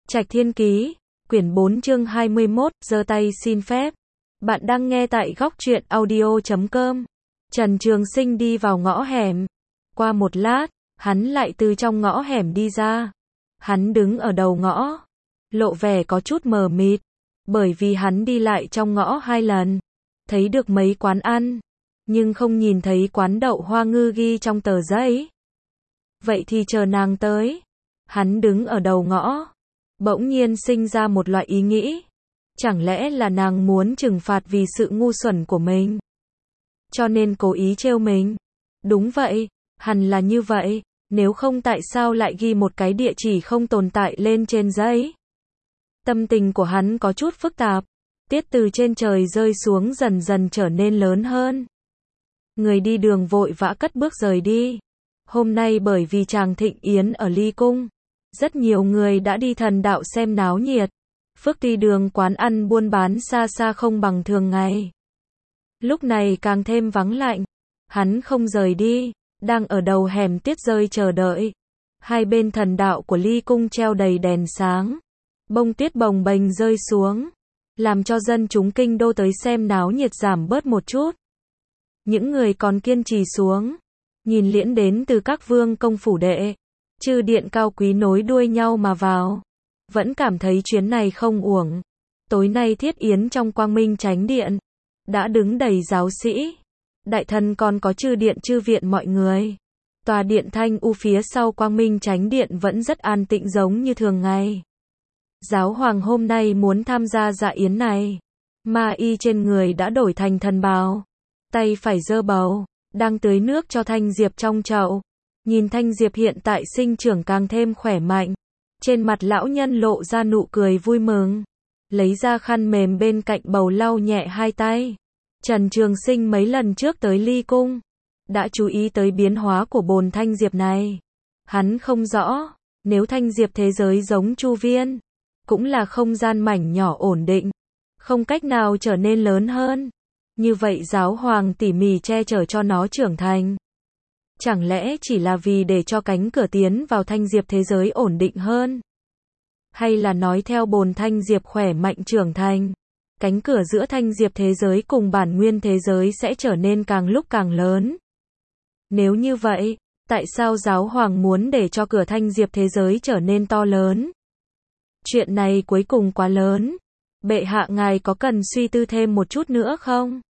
Trạch Thiên Ký, quyển 4 chương 21, giơ tay xin phép. Bạn đang nghe tại góc truyện audio.com. Trần Trường Sinh đi vào ngõ hẻm. Qua một lát, hắn lại từ trong ngõ hẻm đi ra. Hắn đứng ở đầu ngõ, lộ vẻ có chút mờ mịt, bởi vì hắn đi lại trong ngõ 2 lần, thấy được mấy quán ăn, nhưng không nhìn thấy quán đậu hoa ngư ghi trong tờ giấy. Vậy thì chờ nàng tới. Hắn đứng ở đầu ngõ, bỗng nhiên sinh ra một loại ý nghĩ. Chẳng lẽ là nàng muốn trừng phạt vì sự ngu xuẩn của mình, cho nên cố ý trêu mình? Đúng vậy, hẳn là như vậy, nếu không tại sao lại ghi một cái địa chỉ không tồn tại lên trên giấy? Tâm tình của hắn có chút phức tạp, tiết từ trên trời rơi xuống dần dần trở nên lớn hơn. Người đi đường vội vã cất bước rời đi. Hôm nay bởi vì tràng thịnh yến ở Ly Cung, rất nhiều người đã đi thần đạo xem náo nhiệt. Phước Ti đường quán ăn buôn bán xa xa không bằng thường ngày. Lúc này càng thêm vắng lạnh. Hắn không rời đi, đang ở đầu hẻm tiết rơi chờ đợi. Hai bên thần đạo của Ly Cung treo đầy đèn sáng. Bông tuyết bồng bềnh rơi xuống, làm cho dân chúng kinh đô tới xem náo nhiệt giảm bớt một chút. Những người còn kiên trì xuống, nhìn liễn đến từ các vương công phủ đệ, chư điện cao quý nối đuôi nhau mà vào, vẫn cảm thấy chuyến này không uổng. Tối nay thiết yến trong Quang Minh Chánh Điện đã đứng đầy giáo sĩ, đại thần, còn có chư điện chư viện mọi người. Tòa điện Thanh U phía sau Quang Minh Chánh Điện vẫn rất an tĩnh giống như thường ngày. Giáo hoàng hôm nay muốn tham gia dạ yến này. Ma y trên người đã đổi thành thần bào, tay phải giơ bầu, đang tưới nước cho thanh diệp trong chậu. Nhìn thanh diệp hiện tại sinh trưởng càng thêm khỏe mạnh, trên mặt lão nhân lộ ra nụ cười vui mừng, lấy ra khăn mềm bên cạnh bầu lau nhẹ hai tay. Trần Trường Sinh mấy lần trước tới Ly Cung, đã chú ý tới biến hóa của bồn thanh diệp này. Hắn không rõ, nếu thanh diệp thế giới giống Chu Viên, cũng là không gian mảnh nhỏ ổn định, không cách nào trở nên lớn hơn. Như vậy giáo hoàng tỉ mỉ che chở cho nó trưởng thành, chẳng lẽ chỉ là vì để cho cánh cửa tiến vào thanh diệp thế giới ổn định hơn? Hay là nói theo bồn thanh diệp khỏe mạnh trưởng thành, cánh cửa giữa thanh diệp thế giới cùng bản nguyên thế giới sẽ trở nên càng lúc càng lớn? Nếu như vậy, tại sao giáo hoàng muốn để cho cửa thanh diệp thế giới trở nên to lớn? Chuyện này cuối cùng quá lớn. Bệ hạ ngài có cần suy tư thêm một chút nữa không?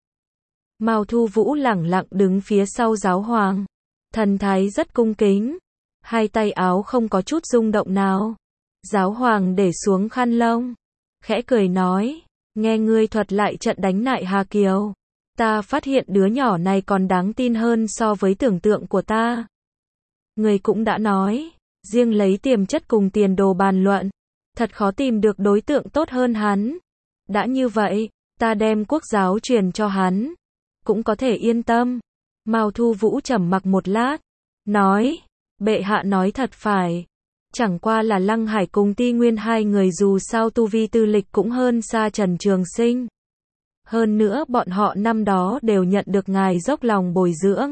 Mao Thu Vũ lẳng lặng đứng phía sau giáo hoàng, thần thái rất cung kính, hai tay áo không có chút rung động nào. Giáo hoàng để xuống khăn lông, khẽ cười nói, nghe ngươi thuật lại trận đánh nại Hà Kiều, ta phát hiện đứa nhỏ này còn đáng tin hơn so với tưởng tượng của ta. Ngươi cũng đã nói, riêng lấy tiềm chất cùng tiền đồ bàn luận, thật khó tìm được đối tượng tốt hơn hắn. Đã như vậy, ta đem quốc giáo truyền cho hắn, cũng có thể yên tâm. Mao Thu Vũ trầm mặc một lát, nói, bệ hạ nói thật phải. Chẳng qua là Lăng Hải cùng Ti Nguyên hai người dù sao tu vi tư lịch cũng hơn xa Trần Trường Sinh. Hơn nữa bọn họ năm đó đều nhận được ngài dốc lòng bồi dưỡng.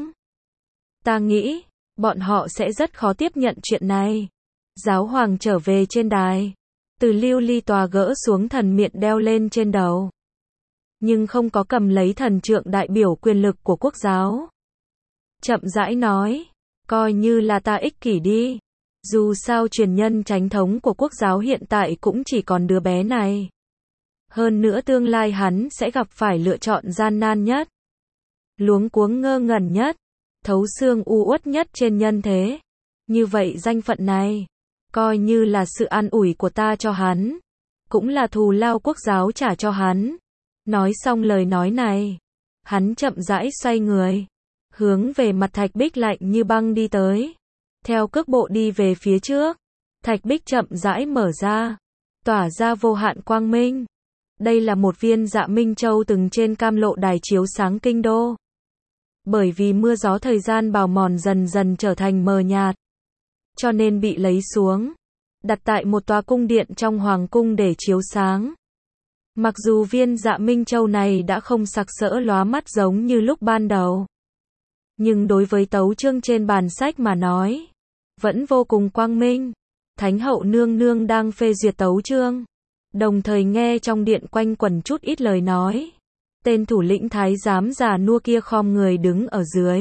Ta nghĩ, bọn họ sẽ rất khó tiếp nhận chuyện này. Giáo hoàng trở về trên đài, từ lưu ly tòa gỡ xuống thần miện đeo lên trên đầu, nhưng không có cầm lấy thần trượng đại biểu quyền lực của quốc giáo. Chậm rãi nói, coi như là ta ích kỷ đi. Dù sao truyền nhân chánh thống của quốc giáo hiện tại cũng chỉ còn đứa bé này. Hơn nữa tương lai hắn sẽ gặp phải lựa chọn gian nan nhất, luống cuống ngơ ngẩn nhất, thấu xương u uất nhất trên nhân thế. Như vậy danh phận này, coi như là sự an ủi của ta cho hắn, cũng là thù lao quốc giáo trả cho hắn. Nói xong lời nói này, hắn chậm rãi xoay người, hướng về mặt Thạch Bích lạnh như băng đi tới. Theo cước bộ đi về phía trước, Thạch Bích chậm rãi mở ra, tỏa ra vô hạn quang minh. Đây là một viên Dạ Minh Châu từng trên cam lộ đài chiếu sáng kinh đô. Bởi vì mưa gió thời gian bào mòn dần dần trở thành mờ nhạt, cho nên bị lấy xuống, đặt tại một tòa cung điện trong hoàng cung để chiếu sáng. Mặc dù viên Dạ Minh Châu này đã không sặc sỡ lóa mắt giống như lúc ban đầu, nhưng đối với tấu chương trên bàn sách mà nói, vẫn vô cùng quang minh. Thánh hậu nương nương đang phê duyệt tấu chương, đồng thời nghe trong điện quanh quẩn chút ít lời nói. Tên thủ lĩnh thái giám già nua kia khom người đứng ở dưới,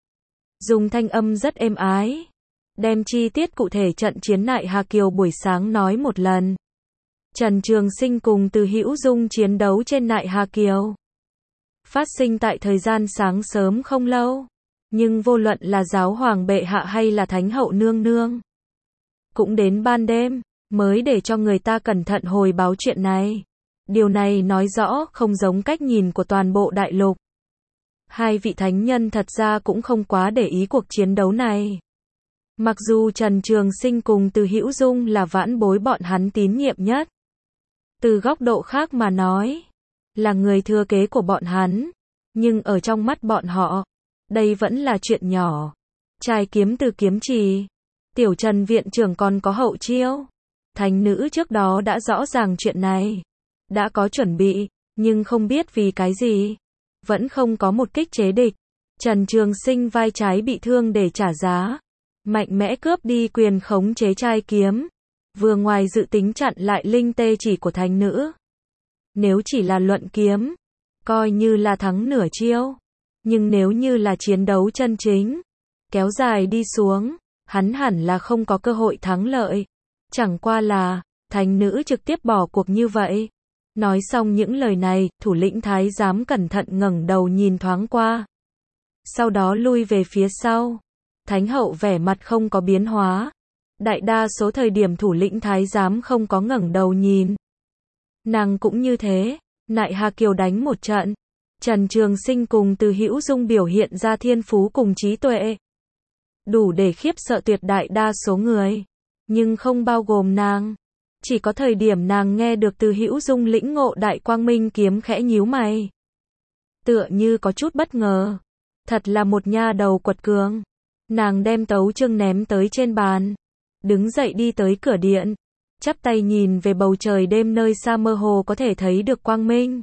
dùng thanh âm rất êm ái, đem chi tiết cụ thể trận chiến Nại Hà Kiều buổi sáng nói một lần. Trần Trường Sinh cùng Từ Hữu Dung chiến đấu trên Nại Hà Kiều, phát sinh tại thời gian sáng sớm không lâu, nhưng vô luận là giáo hoàng bệ hạ hay là thánh hậu nương nương, cũng đến ban đêm mới để cho người ta cẩn thận hồi báo chuyện này. Điều này nói rõ không giống cách nhìn của toàn bộ đại lục. Hai vị thánh nhân thật ra cũng không quá để ý cuộc chiến đấu này. Mặc dù Trần Trường Sinh cùng Từ Hữu Dung là vãn bối bọn hắn tín nhiệm nhất, từ góc độ khác mà nói, là người thừa kế của bọn hắn, nhưng ở trong mắt bọn họ, đây vẫn là chuyện nhỏ. Trai kiếm từ kiếm trì, tiểu Trần viện trưởng còn có hậu chiêu. Thánh nữ trước đó đã rõ ràng chuyện này, đã có chuẩn bị, nhưng không biết vì cái gì, vẫn không có một kích chế địch. Trần Trường Sinh vai trái bị thương để trả giá, mạnh mẽ cướp đi quyền khống chế trai kiếm, vừa ngoài dự tính chặn lại linh tê chỉ của thánh nữ. Nếu chỉ là luận kiếm, coi như là thắng nửa chiêu, nhưng nếu như là chiến đấu chân chính, kéo dài đi xuống, hắn hẳn là không có cơ hội thắng lợi. Chẳng qua là, thánh nữ trực tiếp bỏ cuộc như vậy. Nói xong những lời này, thủ lĩnh thái giám cẩn thận ngẩng đầu nhìn thoáng qua, sau đó lui về phía sau. Thánh hậu vẻ mặt không có biến hóa. Đại đa số thời điểm thủ lĩnh thái giám không có ngẩng đầu nhìn. Nàng cũng như thế. Nại Hà Kiều đánh một trận, Trần Trường Sinh cùng Từ Hữu Dung biểu hiện ra thiên phú cùng trí tuệ, đủ để khiếp sợ tuyệt đại đa số người, nhưng không bao gồm nàng. Chỉ có thời điểm nàng nghe được Từ Hữu Dung lĩnh ngộ Đại Quang Minh kiếm khẽ nhíu mày, tựa như có chút bất ngờ. Thật là một nha đầu quật cường. Nàng đem tấu chương ném tới trên bàn, đứng dậy đi tới cửa điện, chắp tay nhìn về bầu trời đêm nơi xa mơ hồ có thể thấy được quang minh.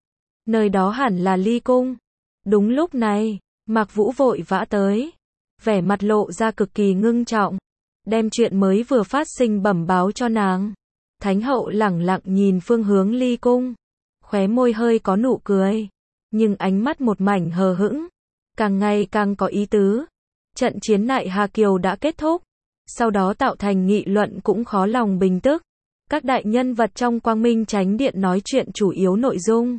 Nơi đó hẳn là Ly Cung. Đúng lúc này, Mạc Vũ vội vã tới, vẻ mặt lộ ra cực kỳ ngưng trọng, đem chuyện mới vừa phát sinh bẩm báo cho nàng. Thánh hậu lẳng lặng nhìn phương hướng Ly Cung, khóe môi hơi có nụ cười, nhưng ánh mắt một mảnh hờ hững, càng ngày càng có ý tứ. Trận chiến Nại Hà Kiều đã kết thúc, sau đó tạo thành nghị luận cũng khó lòng bình tức. Các đại nhân vật trong Quang Minh Chánh Điện nói chuyện chủ yếu nội dung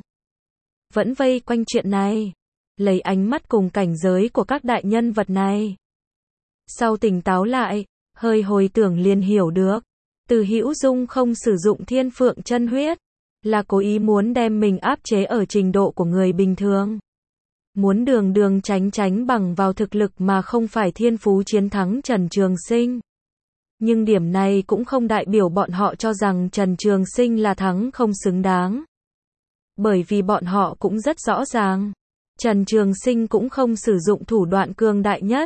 vẫn vây quanh chuyện này, lấy ánh mắt cùng cảnh giới của các đại nhân vật này. Sau tỉnh táo lại, hơi hồi tưởng liền hiểu được, Từ Hữu Dung không sử dụng Thiên Phượng chân huyết, là cố ý muốn đem mình áp chế ở trình độ của người bình thường. Muốn đường đường tránh tránh bằng vào thực lực mà không phải thiên phú chiến thắng Trần Trường Sinh. Nhưng điểm này cũng không đại biểu bọn họ cho rằng Trần Trường Sinh là thắng không xứng đáng. Bởi vì bọn họ cũng rất rõ ràng, Trần Trường Sinh cũng không sử dụng thủ đoạn cường đại nhất.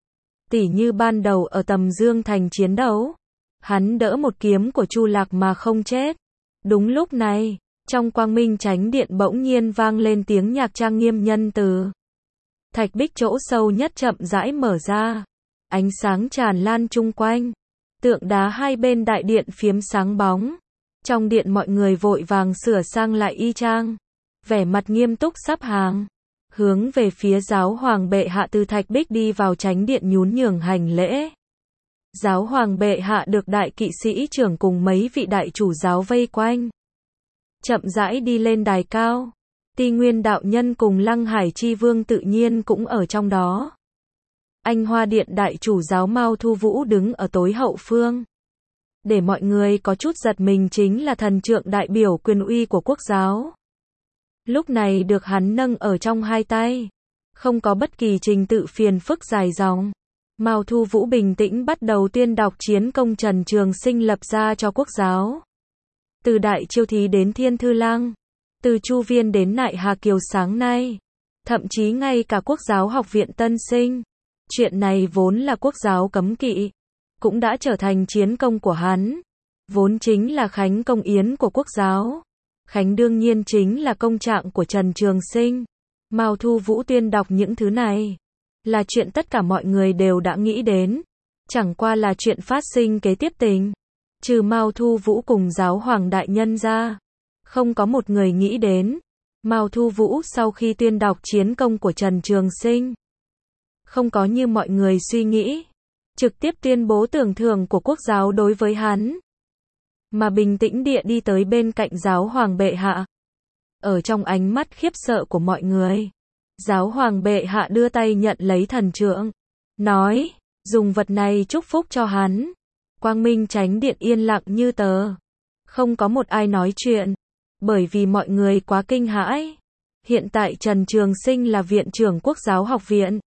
Tỉ như ban đầu ở Tầm Dương Thành chiến đấu, hắn đỡ một kiếm của Chu Lạc mà không chết. Đúng lúc này, trong Quang Minh Chánh Điện bỗng nhiên vang lên tiếng nhạc trang nghiêm nhân từ. Thạch bích chỗ sâu nhất chậm rãi mở ra, ánh sáng tràn lan chung quanh, tượng đá hai bên đại điện phiếm sáng bóng. Trong điện mọi người vội vàng sửa sang lại y trang, vẻ mặt nghiêm túc sắp hàng, hướng về phía giáo hoàng bệ hạ từ thạch bích đi vào chánh điện nhún nhường hành lễ. Giáo hoàng bệ hạ được đại kỵ sĩ trưởng cùng mấy vị đại chủ giáo vây quanh, chậm rãi đi lên đài cao. Ti Nguyên đạo nhân cùng Lăng Hải Chi Vương tự nhiên cũng ở trong đó. Anh Hoa Điện đại chủ giáo Mao Thu Vũ đứng ở tối hậu phương. Để mọi người có chút giật mình chính là thần trượng đại biểu quyền uy của quốc giáo. Lúc này được hắn nâng ở trong hai tay, không có bất kỳ trình tự phiền phức dài dòng. Mao Thu Vũ bình tĩnh bắt đầu tuyên đọc chiến công Trần Trường Sinh lập ra cho quốc giáo. Từ Đại Chiêu Thí đến Thiên Thư Lăng, từ Chu Viên đến Nại Hà Kiều sáng nay, thậm chí ngay cả Quốc giáo học viện Tân Sinh. Chuyện này vốn là quốc giáo cấm kỵ, cũng đã trở thành chiến công của hắn. Vốn chính là khánh công yến của quốc giáo. Khánh đương nhiên chính là công trạng của Trần Trường Sinh. Mao Thu Vũ tuyên đọc những thứ này, là chuyện tất cả mọi người đều đã nghĩ đến. Chẳng qua là chuyện phát sinh kế tiếp tình. Trừ Mao Thu Vũ cùng giáo hoàng đại nhân ra, không có một người nghĩ đến. Mao Thu Vũ sau khi tuyên đọc chiến công của Trần Trường Sinh, không có như mọi người suy nghĩ, trực tiếp tuyên bố tưởng thưởng của quốc giáo đối với hắn, mà bình tĩnh địa đi tới bên cạnh giáo hoàng bệ hạ. Ở trong ánh mắt khiếp sợ của mọi người, giáo hoàng bệ hạ đưa tay nhận lấy thần trượng, nói, dùng vật này chúc phúc cho hắn. Quang Minh Chánh Điện yên lặng như tờ, không có một ai nói chuyện, bởi vì mọi người quá kinh hãi. Hiện tại Trần Trường Sinh là viện trưởng Quốc giáo học viện.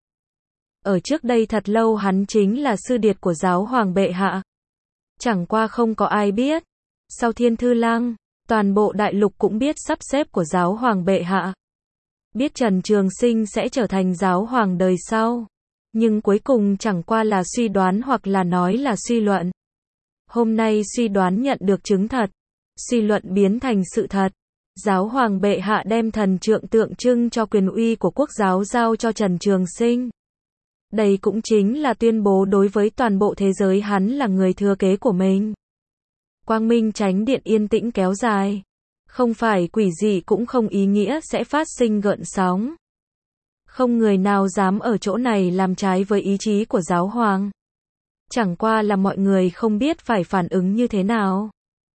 Ở trước đây thật lâu hắn chính là sư điệt của giáo hoàng bệ hạ. Chẳng qua không có ai biết. Sau Thiên Thư Lăng, toàn bộ đại lục cũng biết sắp xếp của giáo hoàng bệ hạ. Biết Trần Trường Sinh sẽ trở thành giáo hoàng đời sau. Nhưng cuối cùng chẳng qua là suy đoán hoặc là nói là suy luận. Hôm nay suy đoán nhận được chứng thật. Suy luận biến thành sự thật. Giáo hoàng bệ hạ đem thần trượng tượng trưng cho quyền uy của quốc giáo giao cho Trần Trường Sinh. Đây cũng chính là tuyên bố đối với toàn bộ thế giới hắn là người thừa kế của mình. Quang Minh Chánh Điện yên tĩnh kéo dài. Không phải quỷ dị cũng không ý nghĩa sẽ phát sinh gợn sóng. Không người nào dám ở chỗ này làm trái với ý chí của giáo hoàng. Chẳng qua là mọi người không biết phải phản ứng như thế nào.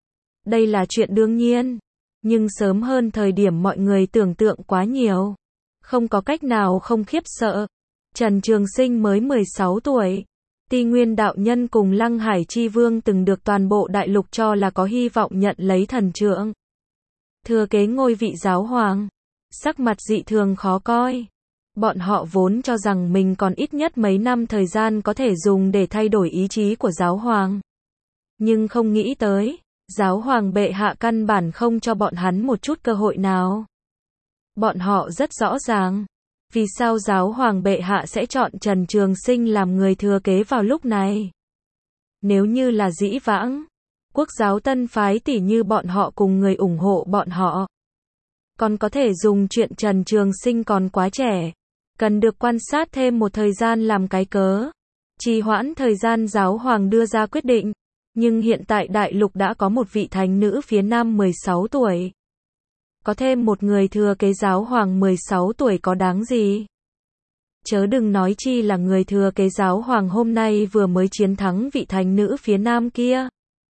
Đây là chuyện đương nhiên. Nhưng sớm hơn thời điểm mọi người tưởng tượng quá nhiều. Không có cách nào không khiếp sợ. Trần Trường Sinh mới 16 tuổi. Ti Nguyên đạo nhân cùng Lăng Hải Chi Vương từng được toàn bộ đại lục cho là có hy vọng nhận lấy thần trượng. Thừa kế ngôi vị giáo hoàng. Sắc mặt dị thường khó coi. Bọn họ vốn cho rằng mình còn ít nhất mấy năm thời gian có thể dùng để thay đổi ý chí của giáo hoàng. Nhưng không nghĩ tới, giáo hoàng bệ hạ căn bản không cho bọn hắn một chút cơ hội nào. Bọn họ rất rõ ràng, vì sao giáo hoàng bệ hạ sẽ chọn Trần Trường Sinh làm người thừa kế vào lúc này. Nếu như là dĩ vãng, quốc giáo tân phái tỉ như bọn họ cùng người ủng hộ bọn họ, còn có thể dùng chuyện Trần Trường Sinh còn quá trẻ, cần được quan sát thêm một thời gian làm cái cớ, trì hoãn thời gian giáo hoàng đưa ra quyết định. Nhưng hiện tại đại lục đã có một vị thánh nữ phía nam 16 tuổi. Có thêm một người thừa kế giáo hoàng 16 tuổi có đáng gì? Chớ đừng nói chi là người thừa kế giáo hoàng hôm nay vừa mới chiến thắng vị thánh nữ phía nam kia.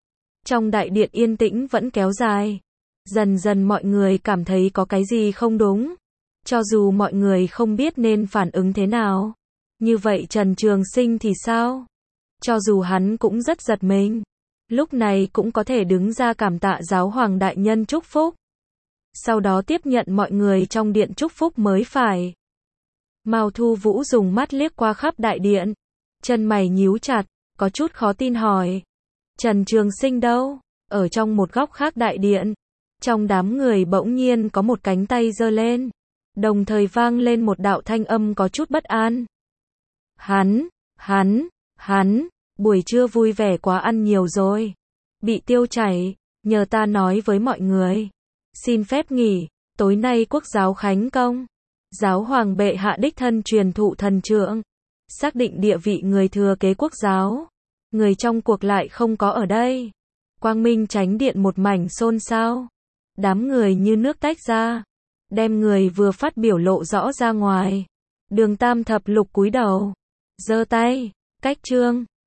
Trong đại điện yên tĩnh vẫn kéo dài. Dần dần mọi người cảm thấy có cái gì không đúng. Cho dù mọi người không biết nên phản ứng thế nào. Như vậy Trần Trường Sinh thì sao? Cho dù hắn cũng rất giật mình. Lúc này cũng có thể đứng ra cảm tạ giáo hoàng đại nhân chúc phúc. Sau đó tiếp nhận mọi người trong điện chúc phúc mới phải. Mao Thu Vũ dùng mắt liếc qua khắp đại điện. Chân mày nhíu chặt, có chút khó tin hỏi. Trần Trường Sinh đâu? Ở trong một góc khác đại điện. Trong đám người bỗng nhiên có một cánh tay giơ lên. Đồng thời vang lên một đạo thanh âm có chút bất an. Hắn, buổi trưa vui vẻ quá ăn nhiều rồi. Bị tiêu chảy, nhờ ta nói với mọi người. Xin phép nghỉ, tối nay quốc giáo khánh công. Giáo hoàng bệ hạ đích thân truyền thụ thần trượng. Xác định địa vị người thừa kế quốc giáo. Người trong cuộc lại không có ở đây. Quang Minh Chánh Điện một mảnh xôn xao. Đám người như nước tách ra. Đem người vừa phát biểu lộ rõ ra ngoài. Đường Tam Thập Lục cúi đầu. Giơ tay, cách trương.